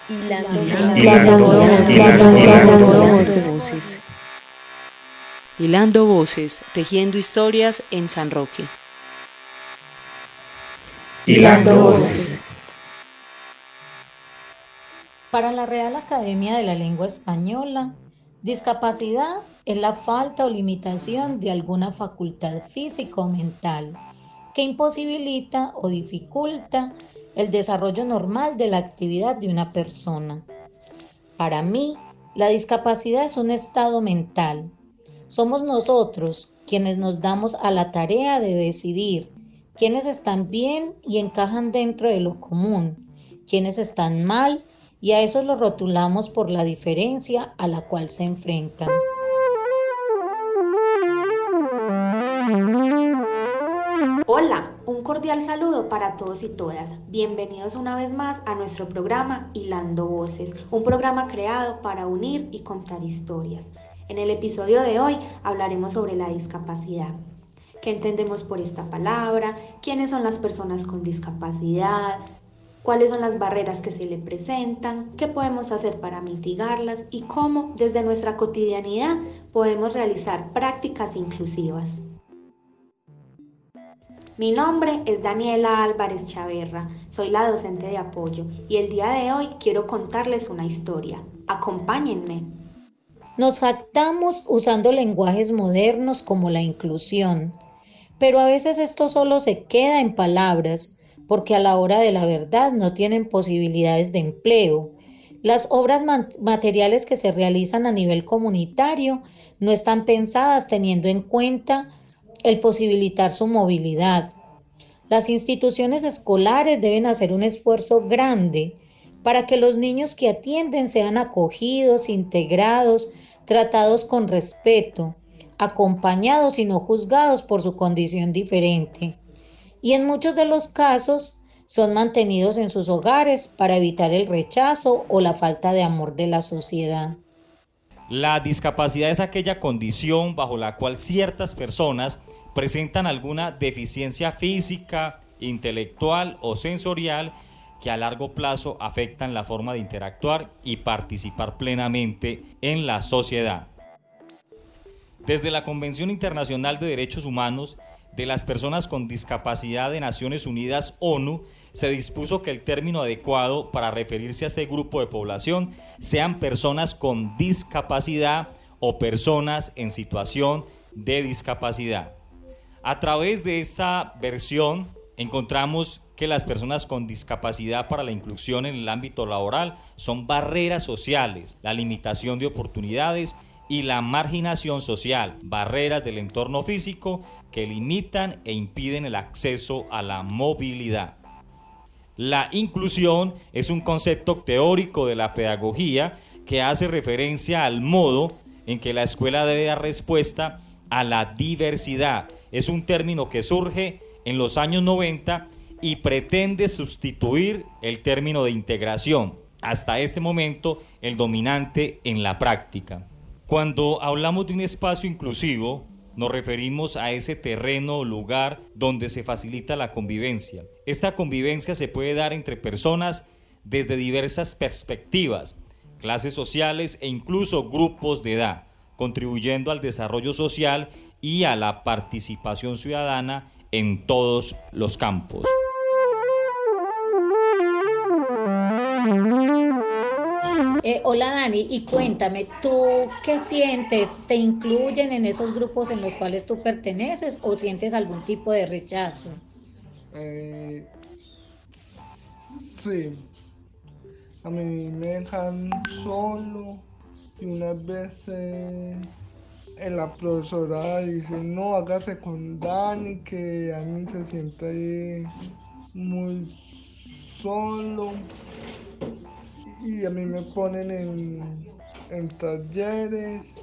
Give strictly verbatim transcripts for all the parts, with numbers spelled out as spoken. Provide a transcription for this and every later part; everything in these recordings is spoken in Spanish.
Hilando voces. Hilando voces, tejiendo historias en San Roque. Hilando voces. Para la Real Academia de la Lengua Española, discapacidad es la falta o limitación de alguna facultad física o mental que imposibilita o dificulta el desarrollo normal de la actividad de una persona. Para mí, la discapacidad es un estado mental. Somos nosotros quienes nos damos a la tarea de decidir quiénes están bien y encajan dentro de lo común, quiénes están mal, y a eso lo rotulamos por la diferencia a la cual se enfrentan. Hola, un cordial saludo para todos y todas. Bienvenidos una vez más a nuestro programa Hilando Voces, un programa creado para unir y contar historias. En el episodio de hoy hablaremos sobre la discapacidad. ¿Qué entendemos por esta palabra? ¿Quiénes son las personas con discapacidad? ¿Cuáles son las barreras que se le presentan? ¿Qué podemos hacer para mitigarlas? Y cómo desde nuestra cotidianidad podemos realizar prácticas inclusivas. Mi nombre es Daniela Álvarez Chaverra, soy la docente de apoyo y el día de hoy quiero contarles una historia. Acompáñenme. Nos jactamos usando lenguajes modernos como la inclusión, pero a veces esto solo se queda en palabras, porque a la hora de la verdad no tienen posibilidades de empleo. Las obras materiales que se realizan a nivel comunitario no están pensadas teniendo en cuenta el posibilitar su movilidad. Las instituciones escolares deben hacer un esfuerzo grande para que los niños que atienden sean acogidos, integrados, tratados con respeto, acompañados y no juzgados por su condición diferente. Y en muchos de los casos son mantenidos en sus hogares para evitar el rechazo o la falta de amor de la sociedad. La discapacidad es aquella condición bajo la cual ciertas personas presentan alguna deficiencia física, intelectual o sensorial que a largo plazo afectan la forma de interactuar y participar plenamente en la sociedad. Desde la Convención Internacional de Derechos Humanos de las Personas con Discapacidad de Naciones Unidas, ONU, se dispuso que el término adecuado para referirse a este grupo de población sean personas con discapacidad o personas en situación de discapacidad. A través de esta versión encontramos que las personas con discapacidad para la inclusión en el ámbito laboral son barreras sociales, la limitación de oportunidades y la marginación social, barreras del entorno físico que limitan e impiden el acceso a la movilidad. La inclusión es un concepto teórico de la pedagogía que hace referencia al modo en que la escuela debe dar respuesta a la diversidad. Es un término que surge en los años noventa y pretende sustituir el término de integración, hasta este momento el dominante en la práctica. Cuando hablamos de un espacio inclusivo, nos referimos a ese terreno o lugar donde se facilita la convivencia. Esta convivencia se puede dar entre personas desde diversas perspectivas, clases sociales e incluso grupos de edad, contribuyendo al desarrollo social y a la participación ciudadana en todos los campos. Eh, hola Dani, y cuéntame, ¿tú qué sientes? ¿Te incluyen en esos grupos en los cuales tú perteneces o sientes algún tipo de rechazo? Eh, sí, a mí me dejan solo y unas veces la profesora dice no, hágase con Dani, que Dani se siente muy solo. Y a mí me ponen en, en talleres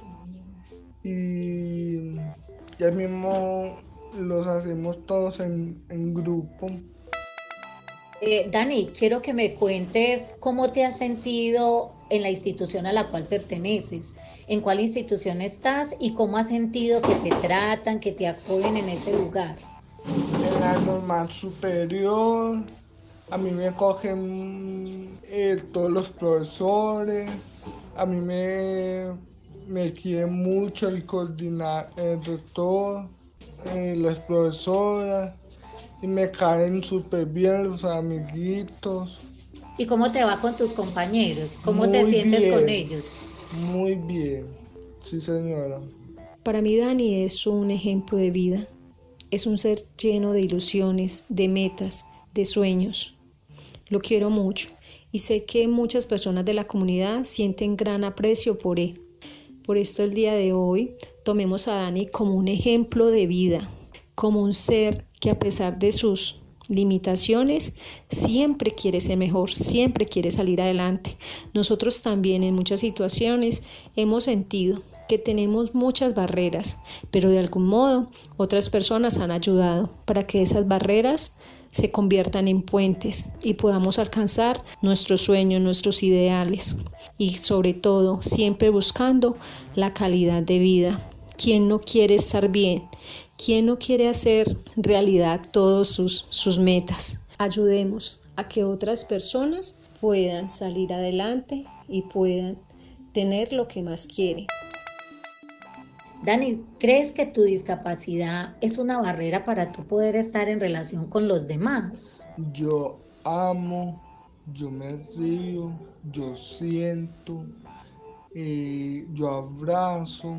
y ya mismo los hacemos todos en, en grupo. Eh, Dani, quiero que me cuentes cómo te has sentido en la institución a la cual perteneces, en cuál institución estás y cómo has sentido que te tratan, que te acogen en ese lugar. En la normal superior A mí me cogen eh, todos los profesores, a mí me, me quiere mucho el coordinar, el rector, eh, las profesoras, y me caen súper bien los amiguitos. ¿Y cómo te va con tus compañeros? ¿Cómo Muy te sientes bien, con ellos? Muy bien, sí señora. Para mí Dani es un ejemplo de vida. Es un ser lleno de ilusiones, de metas, de sueños. Lo quiero mucho y sé que muchas personas de la comunidad sienten gran aprecio por él. Por esto el día de hoy tomemos a Dani como un ejemplo de vida, como un ser que a pesar de sus limitaciones siempre quiere ser mejor, siempre quiere salir adelante. Nosotros también en muchas situaciones hemos sentido que tenemos muchas barreras, pero de algún modo otras personas han ayudado para que esas barreras se conviertan en puentes y podamos alcanzar nuestros sueños, nuestros ideales y sobre todo siempre buscando la calidad de vida. ¿Quién no quiere estar bien? ¿Quién no quiere hacer realidad todas sus, sus metas? Ayudemos a que otras personas puedan salir adelante y puedan tener lo que más quieren. Dani, ¿crees que tu discapacidad es una barrera para tú poder estar en relación con los demás? Yo amo, yo me río, yo siento, eh, yo abrazo,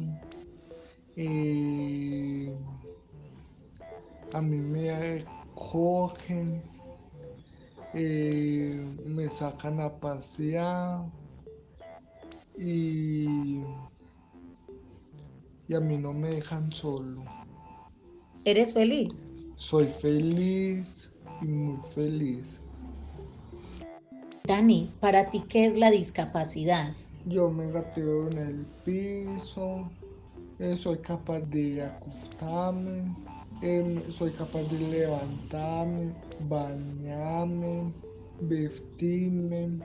eh, a mí me cogen, eh, me sacan a pasear y... y a mí no me dejan solo. ¿Eres feliz? Soy feliz y muy feliz. Dani, ¿para ti qué es la discapacidad? Yo me gateo en el piso, eh, soy capaz de acostarme, eh, soy capaz de levantarme, bañarme, vestirme.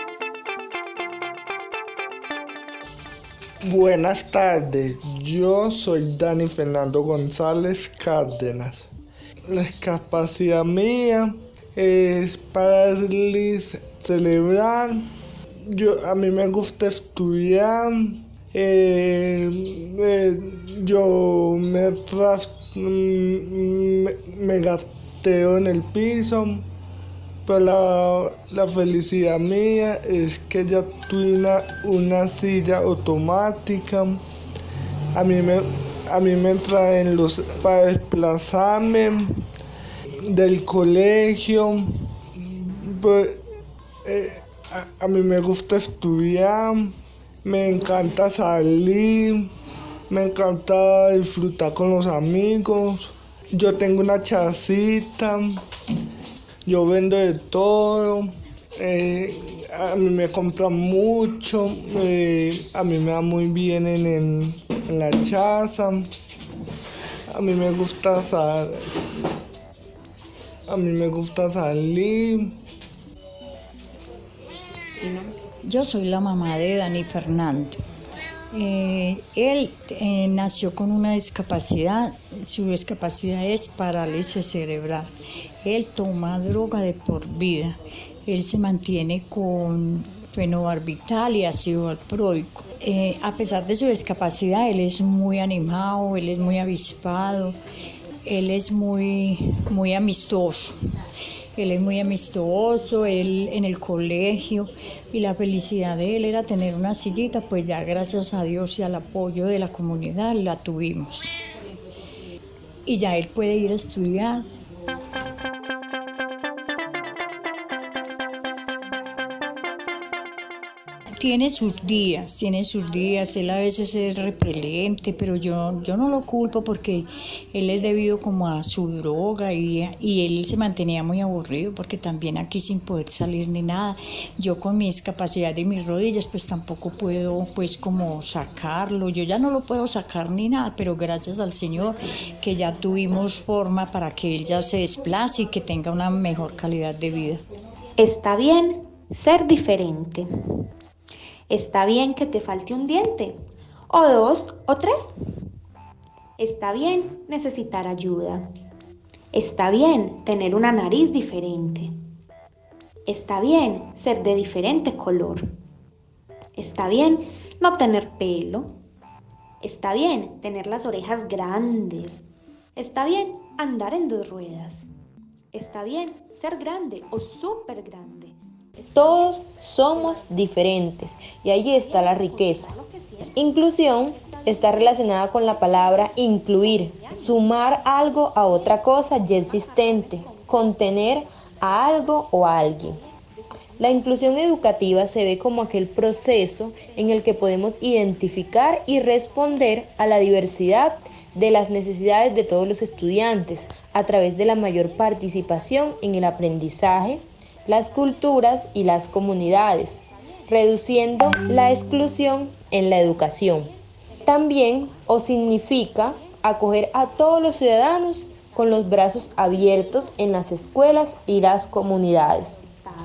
Buenas tardes, yo soy Dani Fernando González Cárdenas. La discapacidad mía es parálisis cerebral. Yo, a mí me gusta estudiar, eh, eh, yo me, ras, me, me gateo en el piso. Pero la, la felicidad mía es que ya tuve una, una silla automática. A mí me, a mí me traen los para desplazarme del colegio. Pues, eh, a, a mí me gusta estudiar, me encanta salir, me encanta disfrutar con los amigos. Yo tengo una chacita. Yo vendo de todo, eh, a mí me compran mucho, eh, a mí me va muy bien en, en, en la chaza, a mí me gusta sal, a mí me gusta salir. Yo soy la mamá de Dani Fernando. Eh, él eh, nació con una discapacidad, su discapacidad es parálisis cerebral. Él toma droga de por vida, él se mantiene con fenobarbital y ácido valproico. Eh, a pesar de su discapacidad, él es muy animado, él es muy avispado, él es muy, muy amistoso. Él es muy amistoso, él en el colegio, y la felicidad de él era tener una sillita, pues ya gracias a Dios y al apoyo de la comunidad la tuvimos. Y ya él puede ir a estudiar. Tiene sus días, tiene sus días, él a veces es repelente, pero yo, yo no lo culpo porque él es debido como a su droga y, y él se mantenía muy aburrido porque también aquí sin poder salir ni nada. Yo con mi discapacidad de mis rodillas pues tampoco puedo pues como sacarlo, yo ya no lo puedo sacar ni nada, pero gracias al Señor que ya tuvimos forma para que él ya se desplace y que tenga una mejor calidad de vida. Está bien ser diferente. Está bien que te falte un diente, o dos, o tres. Está bien necesitar ayuda. Está bien tener una nariz diferente. Está bien ser de diferente color. Está bien no tener pelo. Está bien tener las orejas grandes. Está bien andar en dos ruedas. Está bien ser grande o súper grande. Todos somos diferentes y ahí está la riqueza. Inclusión está relacionada con la palabra incluir, sumar algo a otra cosa ya existente, contener a algo o a alguien. La inclusión educativa se ve como aquel proceso en el que podemos identificar y responder a la diversidad de las necesidades de todos los estudiantes a través de la mayor participación en el aprendizaje, las culturas y las comunidades, reduciendo la exclusión en la educación. También o significa acoger a todos los ciudadanos con los brazos abiertos en las escuelas y las comunidades.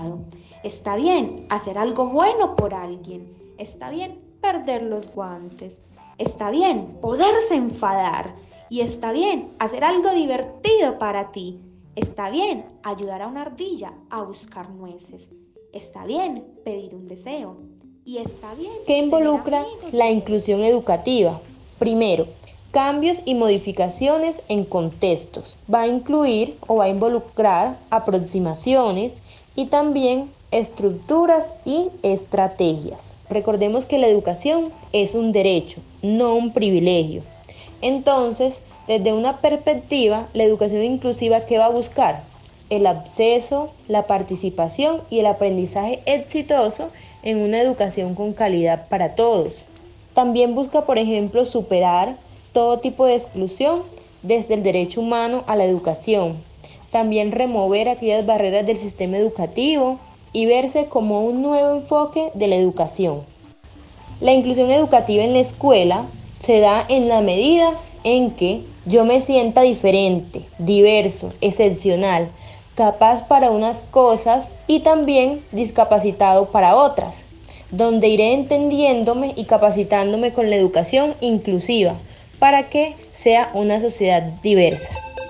Está bien hacer algo bueno por alguien. Está bien perder los guantes. Está bien poderse enfadar. Y está bien hacer algo divertido para ti. Está bien ayudar a una ardilla a buscar nueces. Está bien pedir un deseo. Y está bien... ¿Qué involucra la inclusión educativa? Primero, cambios y modificaciones en contextos. Va a incluir o va a involucrar aproximaciones y también estructuras y estrategias. Recordemos que la educación es un derecho, no un privilegio. Entonces, desde una perspectiva, la educación inclusiva, ¿qué va a buscar? El acceso, la participación y el aprendizaje exitoso en una educación con calidad para todos. También busca, por ejemplo, superar todo tipo de exclusión desde el derecho humano a la educación. También remover aquellas barreras del sistema educativo y verse como un nuevo enfoque de la educación. La inclusión educativa en la escuela se da en la medida en que yo me sienta diferente, diverso, excepcional, capaz para unas cosas y también discapacitado para otras, donde iré entendiéndome y capacitándome con la educación inclusiva para que sea una sociedad diversa.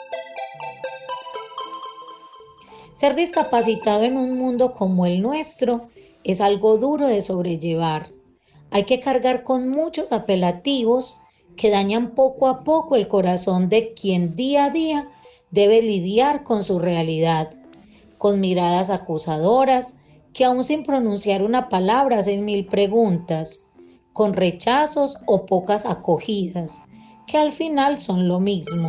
Ser discapacitado en un mundo como el nuestro es algo duro de sobrellevar. Hay que cargar con muchos apelativos que dañan poco a poco el corazón de quien día a día debe lidiar con su realidad, con miradas acusadoras que aún sin pronunciar una palabra hacen mil preguntas, con rechazos o pocas acogidas, que al final son lo mismo.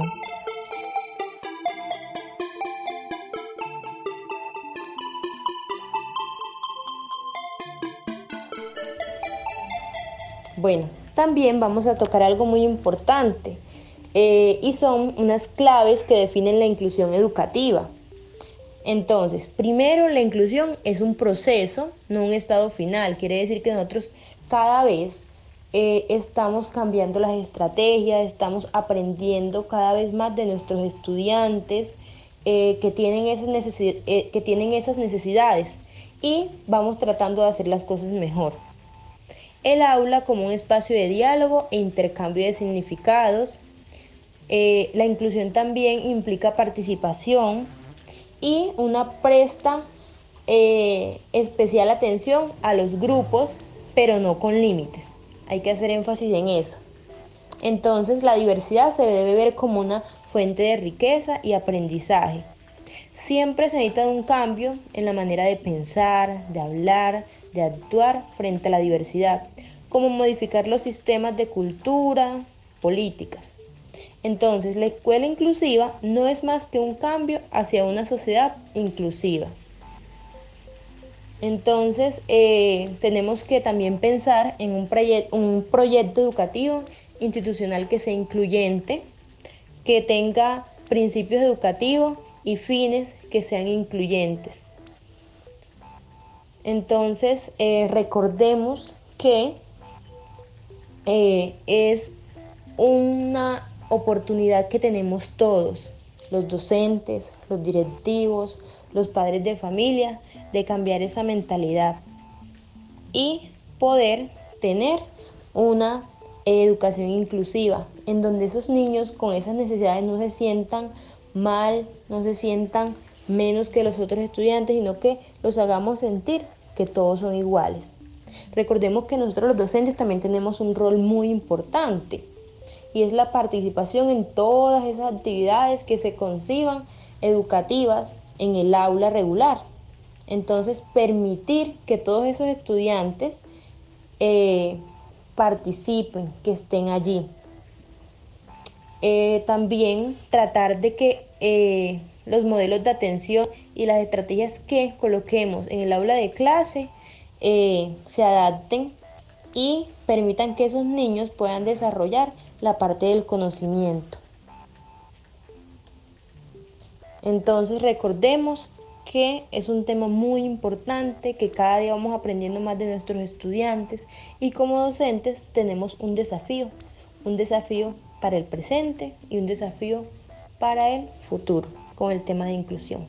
Bueno, también vamos a tocar algo muy importante eh, y son unas claves que definen la inclusión educativa. Entonces, primero, la inclusión es un proceso, no un estado final. Quiere decir que nosotros cada vez eh, estamos cambiando las estrategias, estamos aprendiendo cada vez más de nuestros estudiantes eh, que tienen esas necesi- eh, que tienen esas necesidades y vamos tratando de hacer las cosas mejor. El aula como un espacio de diálogo e intercambio de significados. Eh, la inclusión también implica participación y una presta eh, especial atención a los grupos, pero no con límites. Hay que hacer énfasis en eso. Entonces, la diversidad se debe ver como una fuente de riqueza y aprendizaje. Siempre se necesita un cambio en la manera de pensar, de hablar, de actuar frente a la diversidad, como modificar los sistemas de cultura, políticas. Entonces, la escuela inclusiva no es más que un cambio hacia una sociedad inclusiva. Entonces, eh, tenemos que también pensar en un, proye- un proyecto educativo institucional que sea incluyente, que tenga principios educativos y fines que sean incluyentes. Entonces, eh, recordemos que eh, es una oportunidad que tenemos todos, los docentes, los directivos, los padres de familia, de cambiar esa mentalidad y poder tener una educación inclusiva, en donde esos niños con esas necesidades no se sientan mal, no se sientan menos que los otros estudiantes, sino que los hagamos sentir que todos son iguales. Recordemos que nosotros los docentes también tenemos un rol muy importante y es la participación en todas esas actividades que se conciban educativas en el aula regular. Entonces, permitir que todos esos estudiantes eh, participen, que estén allí. Eh, también tratar de que eh, los modelos de atención y las estrategias que coloquemos en el aula de clase eh, se adapten y permitan que esos niños puedan desarrollar la parte del conocimiento. Entonces recordemos que es un tema muy importante, que cada día vamos aprendiendo más de nuestros estudiantes y como docentes tenemos un desafío, un desafío para el presente y un desafío para el futuro con el tema de inclusión.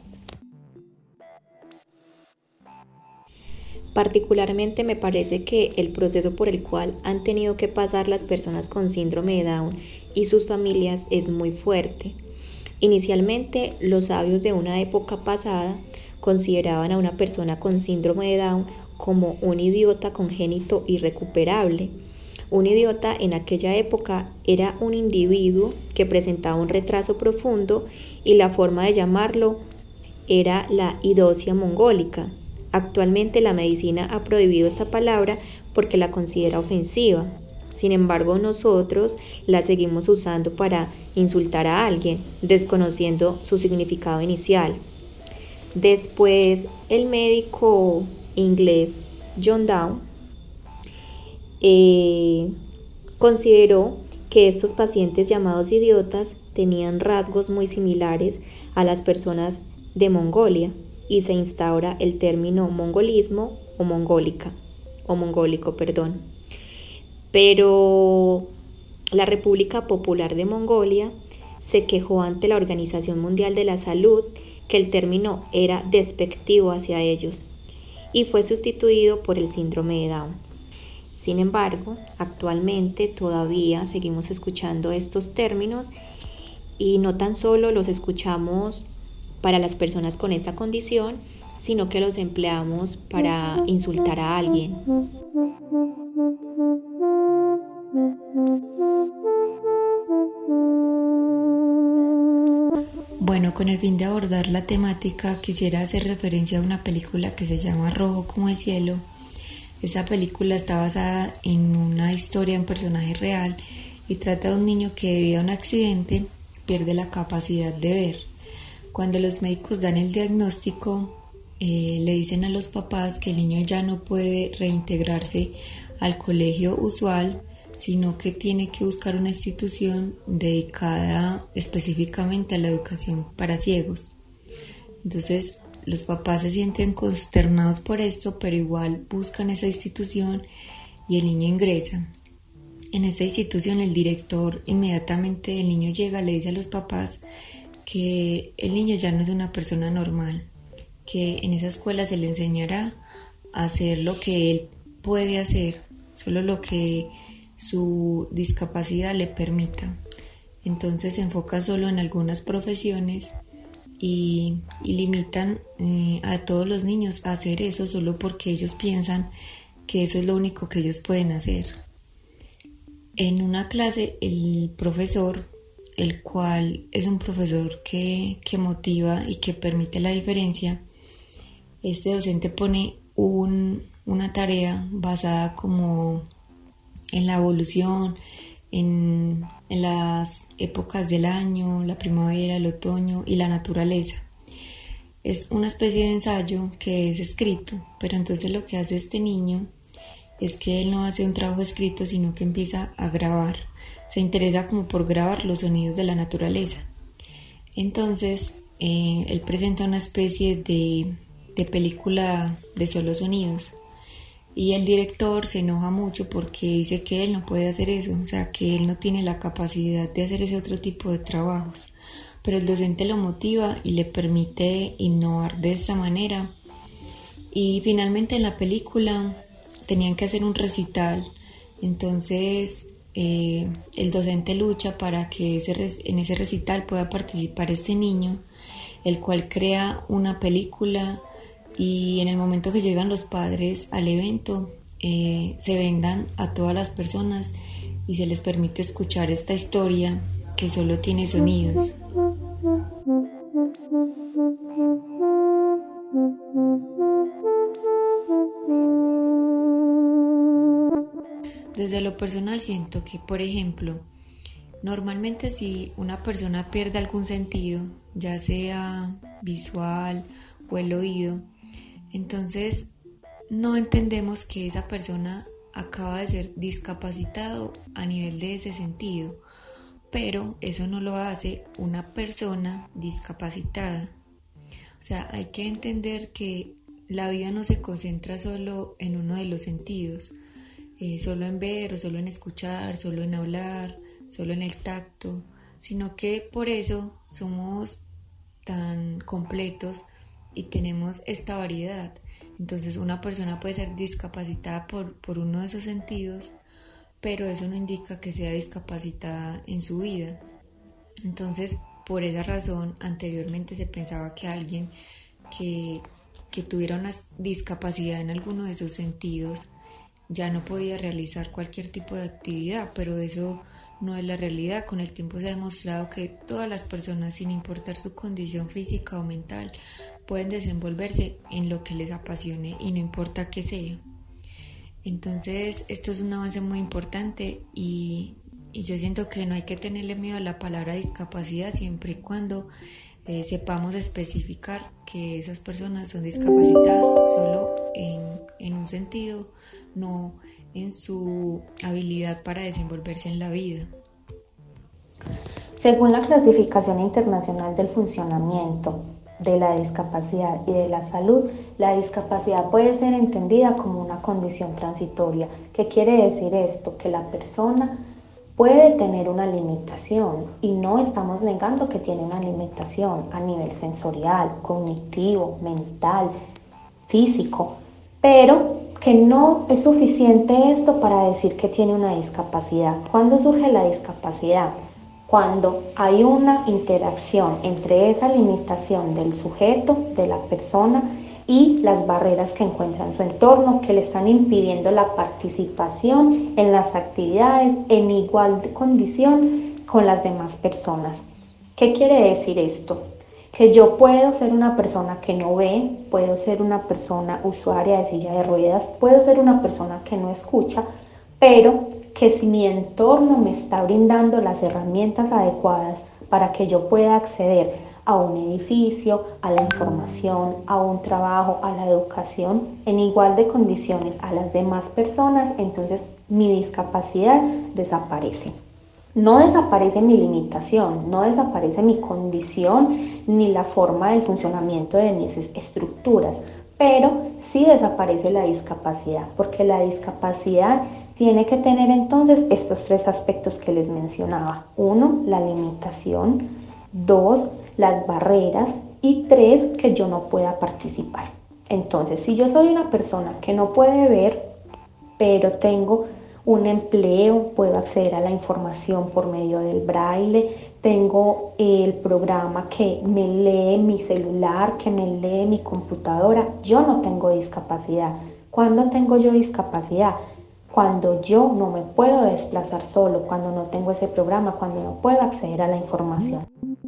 Particularmente me parece que el proceso por el cual han tenido que pasar las personas con síndrome de Down y sus familias es muy fuerte. Inicialmente, los sabios de una época pasada consideraban a una persona con síndrome de Down como un idiota congénito irrecuperable. Un idiota en aquella época era un individuo que presentaba un retraso profundo y la forma de llamarlo era la idosia mongólica. Actualmente la medicina ha prohibido esta palabra porque la considera ofensiva. Sin embargo, nosotros la seguimos usando para insultar a alguien, desconociendo su significado inicial. Después, el médico inglés John Down eh, consideró que estos pacientes llamados idiotas tenían rasgos muy similares a las personas de Mongolia y se instaura el término mongolismo o mongólica o mongólico, perdón. Pero la República Popular de Mongolia se quejó ante la Organización Mundial de la Salud que el término era despectivo hacia ellos y fue sustituido por el síndrome de Down. Sin embargo, actualmente todavía seguimos escuchando estos términos y no tan solo los escuchamos para las personas con esta condición, sino que los empleamos para insultar a alguien. Bueno, con el fin de abordar la temática, quisiera hacer referencia a una película que se llama Rojo como el cielo. Esta película está basada en una historia de un personaje real y trata de un niño que debido a un accidente pierde la capacidad de ver. Cuando los médicos dan el diagnóstico, eh, le dicen a los papás que el niño ya no puede reintegrarse al colegio usual, sino que tiene que buscar una institución dedicada específicamente a la educación para ciegos. Entonces, los papás se sienten consternados por esto, pero igual buscan esa institución y el niño ingresa. En esa institución, el director, inmediatamente el niño llega, le dice a los papás que el niño ya no es una persona normal, que en esa escuela se le enseñará a hacer lo que él puede hacer, solo lo que su discapacidad le permita. Entonces se enfoca solo en algunas profesiones y, y limitan eh, a todos los niños a hacer eso solo porque ellos piensan que eso es lo único que ellos pueden hacer. En una clase el profesor, el cual es un profesor que, que motiva y que permite la diferencia, este docente pone un, una tarea basada como en la evolución, en, en las épocas del año, la primavera, el otoño y la naturaleza. Es una especie de ensayo que es escrito, pero entonces lo que hace este niño es que él no hace un trabajo escrito, sino que empieza a grabar. Se interesa como por grabar los sonidos de la naturaleza. Entonces, eh, él presenta una especie de, de película de solo sonidos. Y el director se enoja mucho porque dice que él no puede hacer eso, o sea, que él no tiene la capacidad de hacer ese otro tipo de trabajos. Pero el docente lo motiva y le permite innovar de esa manera. Y finalmente en la película tenían que hacer un recital, entonces eh, el docente lucha para que ese, en ese recital pueda participar este niño el cual crea una película y en el momento que llegan los padres al evento eh, se vendan a todas las personas y se les permite escuchar esta historia que solo tiene sonidos. Desde lo personal siento que, por ejemplo, normalmente si una persona pierde algún sentido, ya sea visual o el oído, entonces no entendemos que esa persona acaba de ser discapacitado a nivel de ese sentido, pero eso no lo hace una persona discapacitada. O sea, hay que entender que la vida no se concentra solo en uno de los sentidos, eh, solo en ver o solo en escuchar, solo en hablar, solo en el tacto, sino que por eso somos tan completos y tenemos esta variedad. Entonces una persona puede ser discapacitada por, por uno de esos sentidos, pero eso no indica que sea discapacitada en su vida. Entonces, por esa razón, anteriormente se pensaba que alguien que, que tuviera una discapacidad en alguno de sus sentidos ya no podía realizar cualquier tipo de actividad, pero eso no es la realidad. Con el tiempo se ha demostrado que todas las personas, sin importar su condición física o mental, pueden desenvolverse en lo que les apasione y no importa qué sea. Entonces esto es un avance muy importante y, y yo siento que no hay que tenerle miedo a la palabra discapacidad siempre y cuando eh, sepamos especificar que esas personas son discapacitadas solo en, en un sentido, no en su habilidad para desenvolverse en la vida. Según la clasificación internacional del funcionamiento de la discapacidad y de la salud, la discapacidad puede ser entendida como una condición transitoria. ¿Qué quiere decir esto? Que la persona puede tener una limitación y no estamos negando que tiene una limitación a nivel sensorial, cognitivo, mental, físico, pero que no es suficiente esto para decir que tiene una discapacidad. ¿Cuándo surge la discapacidad? Cuando hay una interacción entre esa limitación del sujeto, de la persona, y las barreras que encuentra en su entorno que le están impidiendo la participación en las actividades en igual condición con las demás personas. ¿Qué quiere decir esto? Que yo puedo ser una persona que no ve, puedo ser una persona usuaria de silla de ruedas, puedo ser una persona que no escucha, pero que si mi entorno me está brindando las herramientas adecuadas para que yo pueda acceder a un edificio, a la información, a un trabajo, a la educación, en igual de condiciones a las demás personas, entonces mi discapacidad desaparece. No desaparece mi limitación, no desaparece mi condición ni la forma del funcionamiento de mis estructuras, pero sí desaparece la discapacidad, porque la discapacidad tiene que tener entonces estos tres aspectos que les mencionaba. Uno, la limitación. Dos, las barreras. Y tres, que yo no pueda participar. Entonces, si yo soy una persona que no puede ver, pero tengo un empleo, puedo acceder a la información por medio del braille, tengo el programa que me lee mi celular, que me lee mi computadora, yo no tengo discapacidad. ¿Cuándo tengo yo discapacidad? Cuando yo no me puedo desplazar solo, cuando no tengo ese programa, cuando no puedo acceder a la información.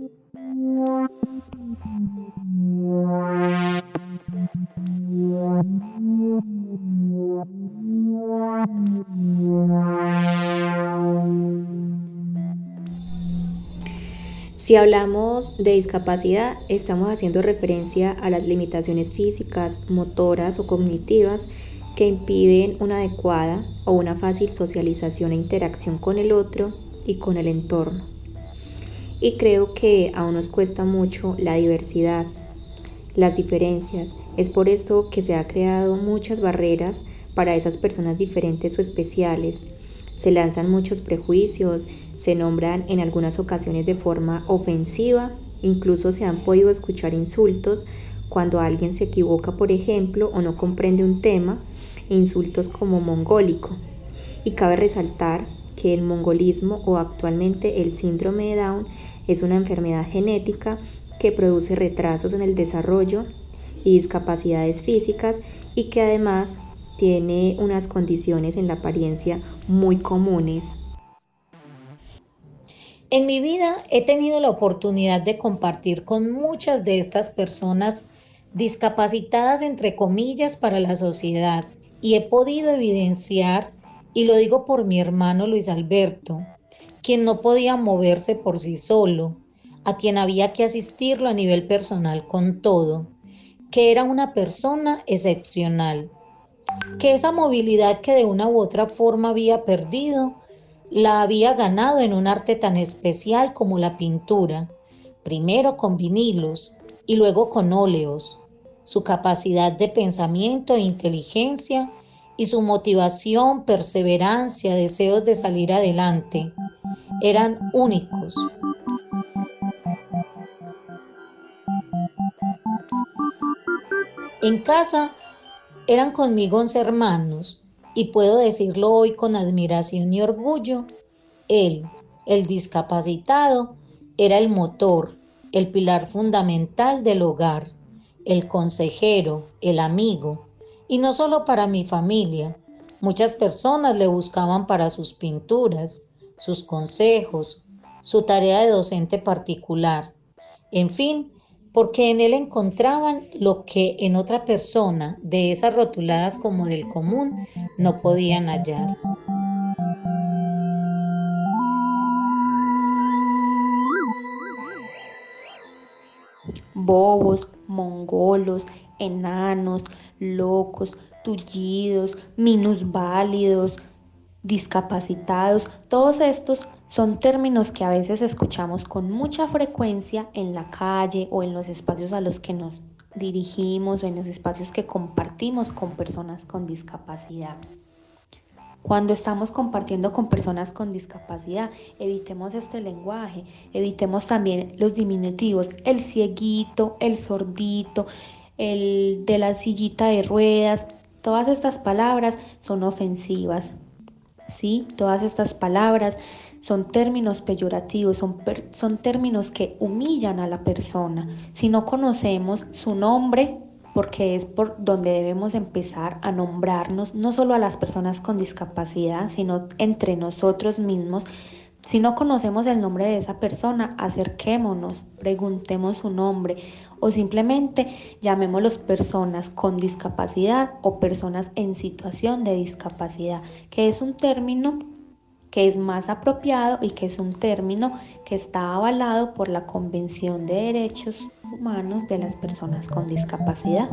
Si hablamos de discapacidad, estamos haciendo referencia a las limitaciones físicas, motoras o cognitivas que impiden una adecuada o una fácil socialización e interacción con el otro y con el entorno. Y creo que aún nos cuesta mucho la diversidad, las diferencias. Es por esto que se ha creado muchas barreras para esas personas diferentes o especiales. Se lanzan muchos prejuicios, se nombran en algunas ocasiones de forma ofensiva, incluso se han podido escuchar insultos cuando alguien se equivoca, por ejemplo, o no comprende un tema, insultos como mongólico. Y cabe resaltar que el mongolismo o actualmente el síndrome de Down es una enfermedad genética que produce retrasos en el desarrollo y discapacidades físicas y que además tiene unas condiciones en la apariencia muy comunes. En mi vida he tenido la oportunidad de compartir con muchas de estas personas discapacitadas entre comillas para la sociedad y he podido evidenciar, y lo digo por mi hermano Luis Alberto, quien no podía moverse por sí solo, a quien había que asistirlo a nivel personal con todo, que era una persona excepcional, que esa movilidad que de una u otra forma había perdido, la había ganado en un arte tan especial como la pintura, primero con vinilos y luego con óleos. Su capacidad de pensamiento e inteligencia y su motivación, perseverancia, deseos de salir adelante eran únicos. En casa eran conmigo once hermanos y puedo decirlo hoy con admiración y orgullo, él, el discapacitado, era el motor, el pilar fundamental del hogar, el consejero, el amigo, y no solo para mi familia. Muchas personas le buscaban para sus pinturas, sus consejos, su tarea de docente particular, en fin, porque en él encontraban lo que en otra persona, de esas rotuladas como del común, no podían hallar. Bobos, mongolos, enanos, locos, tullidos, minusválidos, discapacitados, todos estos son términos que a veces escuchamos con mucha frecuencia en la calle o en los espacios a los que nos dirigimos o en los espacios que compartimos con personas con discapacidad. Cuando estamos compartiendo con personas con discapacidad, evitemos este lenguaje, evitemos también los diminutivos, el cieguito, el sordito, el de la sillita de ruedas. Todas estas palabras son ofensivas, ¿sí? Todas estas palabras son términos peyorativos, son, per- son términos que humillan a la persona. Si no conocemos su nombre, porque es por donde debemos empezar a nombrarnos, no solo a las personas con discapacidad, sino entre nosotros mismos. Si no conocemos el nombre de esa persona, acerquémonos, preguntemos su nombre o simplemente llamémoslos personas con discapacidad o personas en situación de discapacidad, que es un término que es más apropiado y que es un término que está avalado por la Convención de Derechos Humanos de las Personas con Discapacidad.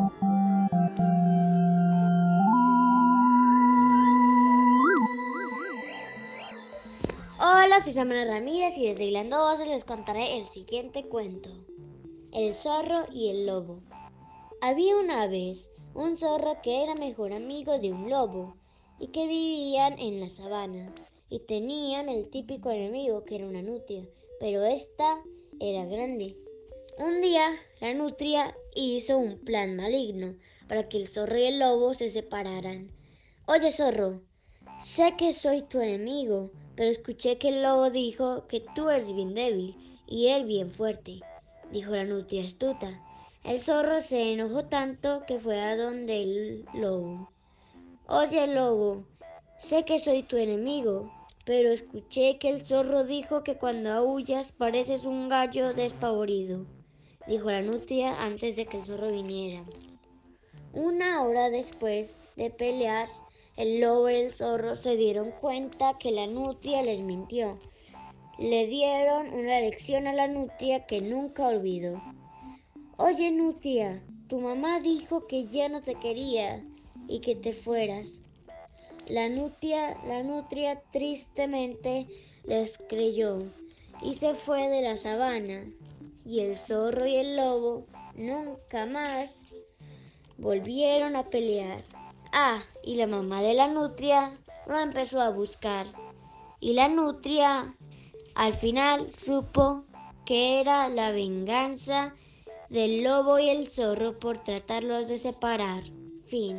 Hola, soy Samara Ramírez y desde Hilando Voces les contaré el siguiente cuento. El zorro y el lobo. Había una vez un zorro que era mejor amigo de un lobo y que vivían en la sabana y tenían el típico enemigo que era una nutria, pero esta era grande. Un día la nutria hizo un plan maligno para que el zorro y el lobo se separaran. Oye, zorro, sé que soy tu enemigo, pero escuché que el lobo dijo que tú eres bien débil y él bien fuerte, dijo la nutria astuta. El zorro se enojó tanto que fue a donde el lobo. Oye, lobo, sé que soy tu enemigo, pero escuché que el zorro dijo que cuando aullas pareces un gallo despavorido, dijo la nutria antes de que el zorro viniera. Una hora después de pelear, el lobo y el zorro se dieron cuenta que la nutria les mintió. Le dieron una lección a la nutria que nunca olvidó. Oye, nutria, tu mamá dijo que ya no te quería y que te fueras. La nutria, la nutria tristemente les creyó y se fue de la sabana. Y el zorro y el lobo nunca más volvieron a pelear. Ah, y la mamá de la nutria lo empezó a buscar. Y la nutria al final supo que era la venganza del lobo y el zorro por tratarlos de separar. Fin.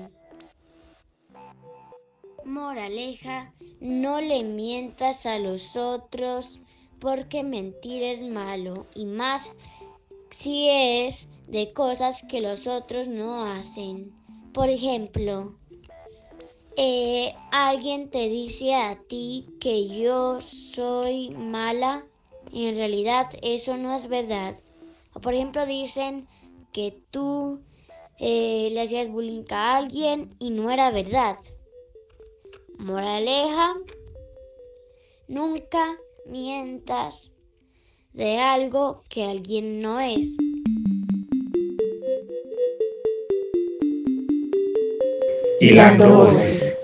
Moraleja, no le mientas a los otros porque mentir es malo y más si es de cosas que los otros no hacen. Por ejemplo, eh, alguien te dice a ti que yo soy mala y en realidad eso no es verdad. O por ejemplo dicen que tú eh, le hacías bullying a alguien y no era verdad. Moraleja, nunca mientas de algo que alguien no es. Hilando Voces.